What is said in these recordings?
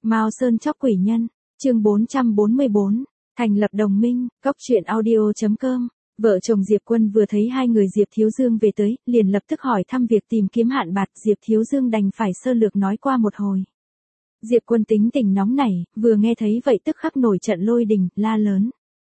Mao Sơn chóc quỷ nhân, chương 444, thành lập đồng minh, Cóc truyện audio.com. Vợ chồng Diệp Quân vừa thấy hai người Diệp Thiếu Dương về tới, liền lập tức hỏi thăm việc tìm kiếm Hạn Bạt. Diệp Thiếu Dương đành phải sơ lược nói qua một hồi. Diệp Quân tính tình nóng nảy, vừa nghe thấy vậy tức khắc nổi trận lôi đình, la lớn.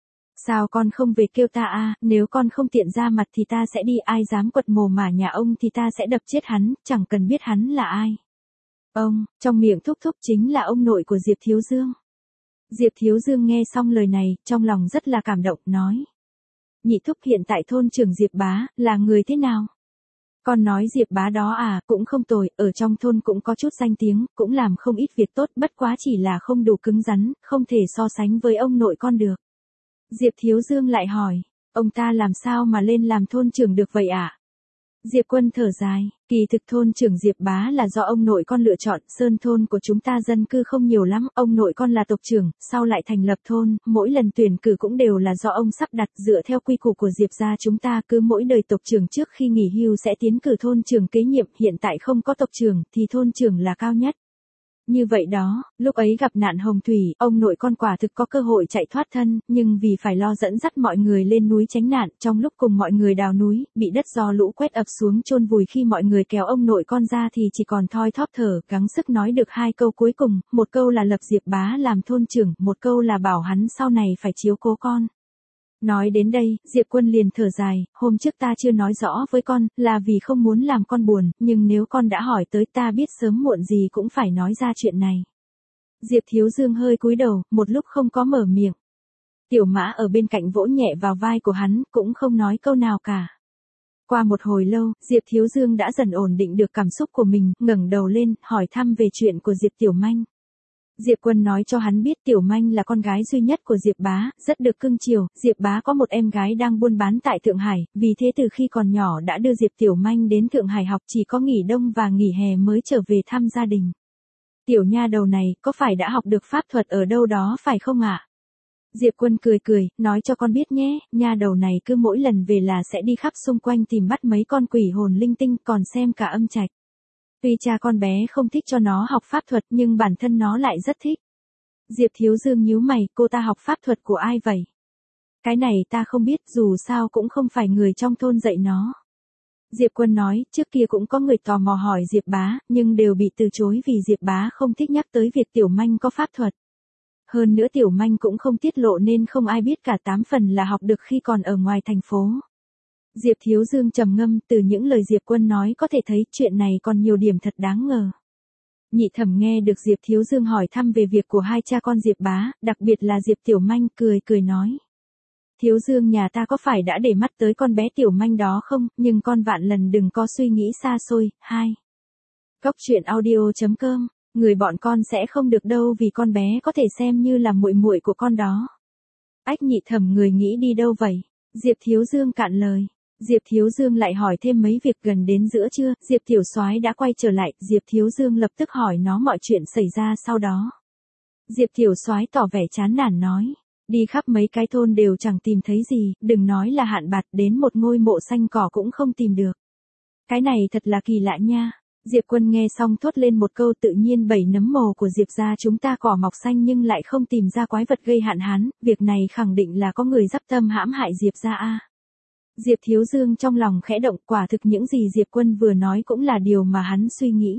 Sao con không về kêu ta a? Nếu con không tiện ra mặt thì ta sẽ đi, ai dám quật mồ mả nhà ông thì ta sẽ đập chết hắn, chẳng cần biết hắn là ai. Ông, trong miệng thúc thúc chính là ông nội của Diệp Thiếu Dương. Diệp Thiếu Dương nghe xong lời này, trong lòng rất là cảm động, nói. Nhị thúc hiện tại thôn trưởng Diệp Bá, là người thế nào? Con nói Diệp Bá đó à, cũng không tồi, ở trong thôn cũng có chút danh tiếng, cũng làm không ít việc tốt, bất quá chỉ là không đủ cứng rắn, không thể so sánh với ông nội con được. Diệp Thiếu Dương lại hỏi, ông ta làm sao mà lên làm thôn trưởng được vậy ạ? Diệp Quân thở dài, kỳ thực thôn trưởng Diệp Bá là do ông nội con lựa chọn, sơn thôn của chúng ta dân cư không nhiều lắm, ông nội con là tộc trưởng, sau lại thành lập thôn, mỗi lần tuyển cử cũng đều là do ông sắp đặt, dựa theo quy củ của Diệp gia chúng ta, cứ mỗi đời tộc trưởng trước khi nghỉ hưu sẽ tiến cử thôn trưởng kế nhiệm, hiện tại không có tộc trưởng thì thôn trưởng là cao nhất. Như vậy đó, lúc ấy gặp nạn hồng thủy, ông nội con quả thực có cơ hội chạy thoát thân, nhưng vì phải lo dẫn dắt mọi người lên núi tránh nạn, trong lúc cùng mọi người đào núi, bị đất do lũ quét ập xuống chôn vùi, khi mọi người kéo ông nội con ra thì chỉ còn thoi thóp thở, gắng sức nói được hai câu cuối cùng, một câu là lập Diệp Bá làm thôn trưởng, một câu là bảo hắn sau này phải chiếu cố con. Nói đến đây, Diệp Quân liền thở dài, hôm trước ta chưa nói rõ với con, là vì không muốn làm con buồn, nhưng nếu con đã hỏi tới ta biết sớm muộn gì cũng phải nói ra chuyện này. Diệp Thiếu Dương hơi cúi đầu, một lúc không có mở miệng. Tiểu Mã ở bên cạnh vỗ nhẹ vào vai của hắn, cũng không nói câu nào cả. Qua một hồi lâu, Diệp Thiếu Dương đã dần ổn định được cảm xúc của mình, ngẩng đầu lên, hỏi thăm về chuyện của Diệp Tiểu Manh. Diệp Quân nói cho hắn biết Tiểu Manh là con gái duy nhất của Diệp Bá, rất được cưng chiều, Diệp Bá có một em gái đang buôn bán tại Thượng Hải, vì thế từ khi còn nhỏ đã đưa Diệp Tiểu Manh đến Thượng Hải học, chỉ có nghỉ đông và nghỉ hè mới trở về thăm gia đình. Tiểu nha đầu này, có phải đã học được pháp thuật ở đâu đó phải không ạ? Diệp Quân cười cười, nói cho con biết nhé, nha đầu này cứ mỗi lần về là sẽ đi khắp xung quanh tìm bắt mấy con quỷ hồn linh tinh, còn xem cả âm trạch. Tuy cha con bé không thích cho nó học pháp thuật nhưng bản thân nó lại rất thích. Diệp Thiếu Dương nhíu mày, cô ta học pháp thuật của ai vậy? Cái này ta không biết, dù sao cũng không phải người trong thôn dạy nó. Diệp Quân nói, trước kia cũng có người tò mò hỏi Diệp Bá, nhưng đều bị từ chối vì Diệp Bá không thích nhắc tới việc Tiểu Manh có pháp thuật. Hơn nữa Tiểu Manh cũng không tiết lộ nên không ai biết cả, 8 phần là học được khi còn ở ngoài thành phố. Diệp Thiếu Dương trầm ngâm, từ những lời Diệp Quân nói có thể thấy chuyện này còn nhiều điểm thật đáng ngờ. Nhị Thẩm nghe được Diệp Thiếu Dương hỏi thăm về việc của hai cha con Diệp Bá, đặc biệt là Diệp Tiểu Manh, cười nói. Thiếu Dương nhà ta có phải đã để mắt tới con bé Tiểu Manh đó không, nhưng con vạn lần đừng có suy nghĩ xa xôi. 2. Cóc truyện audio.com, người bọn con sẽ không được đâu vì con bé có thể xem như là muội muội của con đó. Ách, Nhị Thẩm người nghĩ đi đâu vậy? Diệp Thiếu Dương cạn lời. Diệp Thiếu Dương lại hỏi thêm mấy việc. Gần đến giữa trưa, Diệp Tiểu Soái đã quay trở lại, Diệp Thiếu Dương lập tức hỏi nó mọi chuyện xảy ra sau đó. Diệp Tiểu Soái tỏ vẻ chán nản nói, đi khắp mấy cái thôn đều chẳng tìm thấy gì, đừng nói là Hạn Bạt, đến một ngôi mộ xanh cỏ cũng không tìm được. Cái này thật là kỳ lạ nha. Diệp Quân nghe xong thốt lên một câu, tự nhiên 7 nấm mồ của Diệp gia chúng ta cỏ mọc xanh nhưng lại không tìm ra quái vật gây hạn hán, việc này khẳng định là có người dắp tâm hãm hại Diệp gia a. Diệp Thiếu Dương trong lòng khẽ động, quả thực những gì Diệp Quân vừa nói cũng là điều mà hắn suy nghĩ.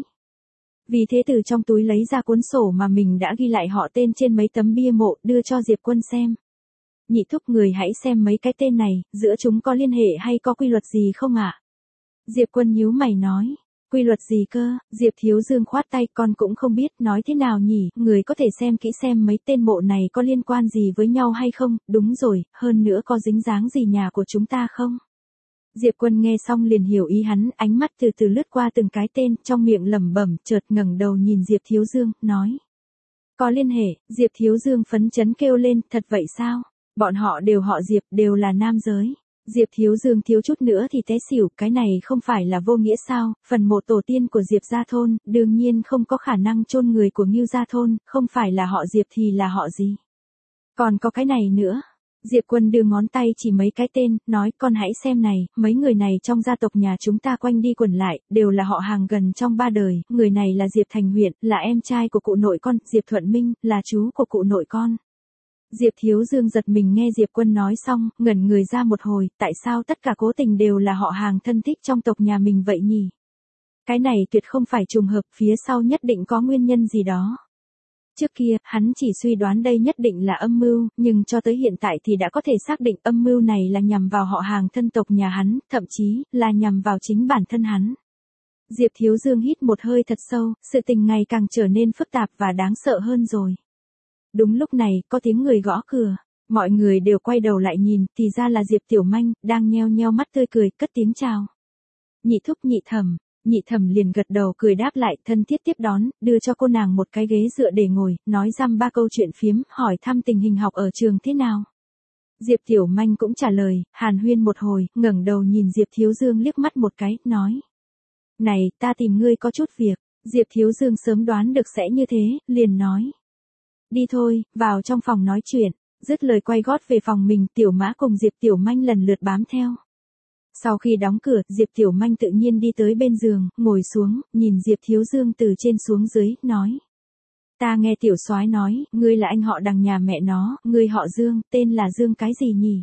Vì thế từ trong túi lấy ra cuốn sổ mà mình đã ghi lại họ tên trên mấy tấm bia mộ, đưa cho Diệp Quân xem. Nhị thúc, người hãy xem mấy cái tên này, giữa chúng có liên hệ hay có quy luật gì không ạ? Diệp Quân nhíu mày nói. Quy luật gì cơ? Diệp Thiếu Dương khoát tay, con cũng không biết, nói thế nào nhỉ, người có thể xem kỹ xem mấy tên mộ này có liên quan gì với nhau hay không, đúng rồi, hơn nữa có dính dáng gì nhà của chúng ta không? Diệp Quân nghe xong liền hiểu ý hắn, ánh mắt từ từ lướt qua từng cái tên, trong miệng lẩm bẩm, chợt ngẩng đầu nhìn Diệp Thiếu Dương, nói. Có liên hệ. Diệp Thiếu Dương phấn chấn kêu lên, thật vậy sao? Bọn họ đều họ Diệp, đều là nam giới. Diệp Thiếu Dương thiếu chút nữa thì té xỉu, cái này không phải là vô nghĩa sao, phần mộ tổ tiên của Diệp gia thôn, đương nhiên không có khả năng chôn người của Ngưu gia thôn, không phải là họ Diệp thì là họ gì. Còn có cái này nữa. Diệp Quân đưa ngón tay chỉ mấy cái tên, nói con hãy xem này, mấy người này trong gia tộc nhà chúng ta quanh đi quẩn lại, đều là họ hàng gần trong 3 đời, người này là Diệp Thành Huyện, là em trai của cụ nội con, Diệp Thuận Minh, là chú của cụ nội con. Diệp Thiếu Dương giật mình nghe Diệp Quân nói xong, ngẩn người ra một hồi, tại sao tất cả cố tình đều là họ hàng thân thích trong tộc nhà mình vậy nhỉ? Cái này tuyệt không phải trùng hợp, phía sau nhất định có nguyên nhân gì đó. Trước kia, hắn chỉ suy đoán đây nhất định là âm mưu, nhưng cho tới hiện tại thì đã có thể xác định âm mưu này là nhằm vào họ hàng thân tộc nhà hắn, thậm chí là nhằm vào chính bản thân hắn. Diệp Thiếu Dương hít một hơi thật sâu, sự tình ngày càng trở nên phức tạp và đáng sợ hơn rồi. Đúng lúc này, có tiếng người gõ cửa. Mọi người đều quay đầu lại nhìn, thì ra là Diệp Tiểu Manh, đang nheo nheo mắt tươi cười, cất tiếng chào. Nhị thúc nhị thẩm. Nhị thẩm liền gật đầu cười đáp lại, thân thiết tiếp đón, đưa cho cô nàng một cái ghế dựa để ngồi, nói dăm ba câu chuyện phiếm, hỏi thăm tình hình học ở trường thế nào. Diệp Tiểu Manh cũng trả lời, hàn huyên một hồi, ngẩng đầu nhìn Diệp Thiếu Dương liếc mắt một cái, nói. Này, ta tìm ngươi có chút việc. Diệp Thiếu Dương sớm đoán được sẽ như thế, liền nói. Đi thôi, vào trong phòng nói chuyện. Dứt lời quay gót về phòng mình, Tiểu Mã cùng Diệp Tiểu Manh lần lượt bám theo. Sau khi đóng cửa, Diệp Tiểu Manh tự nhiên đi tới bên giường, ngồi xuống, nhìn Diệp Thiếu Dương từ trên xuống dưới, nói. Ta nghe Tiểu Soái nói, ngươi là anh họ đằng nhà mẹ nó, ngươi họ Dương, tên là Dương cái gì nhỉ?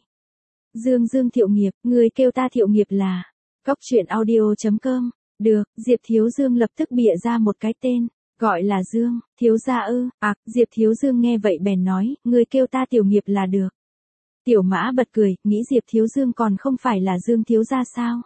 Dương Thiệu Nghiệp, ngươi kêu ta Thiệu Nghiệp là. Cóc truyện audio.com. Được, Diệp Thiếu Dương lập tức bịa ra một cái tên, gọi là Dương, thiếu gia ư, Diệp Thiếu Dương nghe vậy bèn nói, ngươi kêu ta Tiểu Nghiệp là được. Tiểu Mã bật cười, nghĩ Diệp Thiếu Dương còn không phải là Dương thiếu gia sao?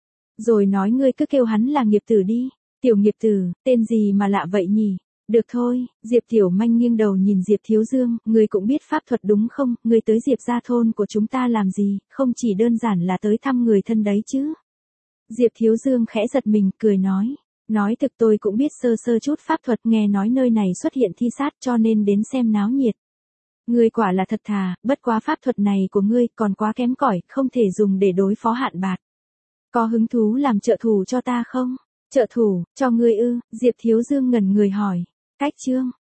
Rồi nói ngươi cứ kêu hắn là Nghiệp Tử đi. Tiểu Nghiệp Tử, tên gì mà lạ vậy nhỉ? Được thôi, Diệp Tiểu Manh nghiêng đầu nhìn Diệp Thiếu Dương, ngươi cũng biết pháp thuật đúng không? Ngươi tới Diệp gia thôn của chúng ta làm gì, không chỉ đơn giản là tới thăm người thân đấy chứ. Diệp Thiếu Dương khẽ giật mình, cười nói. Nói thực tôi cũng biết sơ sơ chút pháp thuật, nghe nói nơi này xuất hiện thi sát cho nên đến xem náo nhiệt. Ngươi quả là thật thà, bất quá pháp thuật này của ngươi còn quá kém cỏi, không thể dùng để đối phó Hạn Bạt. Có hứng thú làm trợ thủ cho ta không? Trợ thủ, cho ngươi ư? Diệp Thiếu Dương ngẩn người hỏi. Cách chương.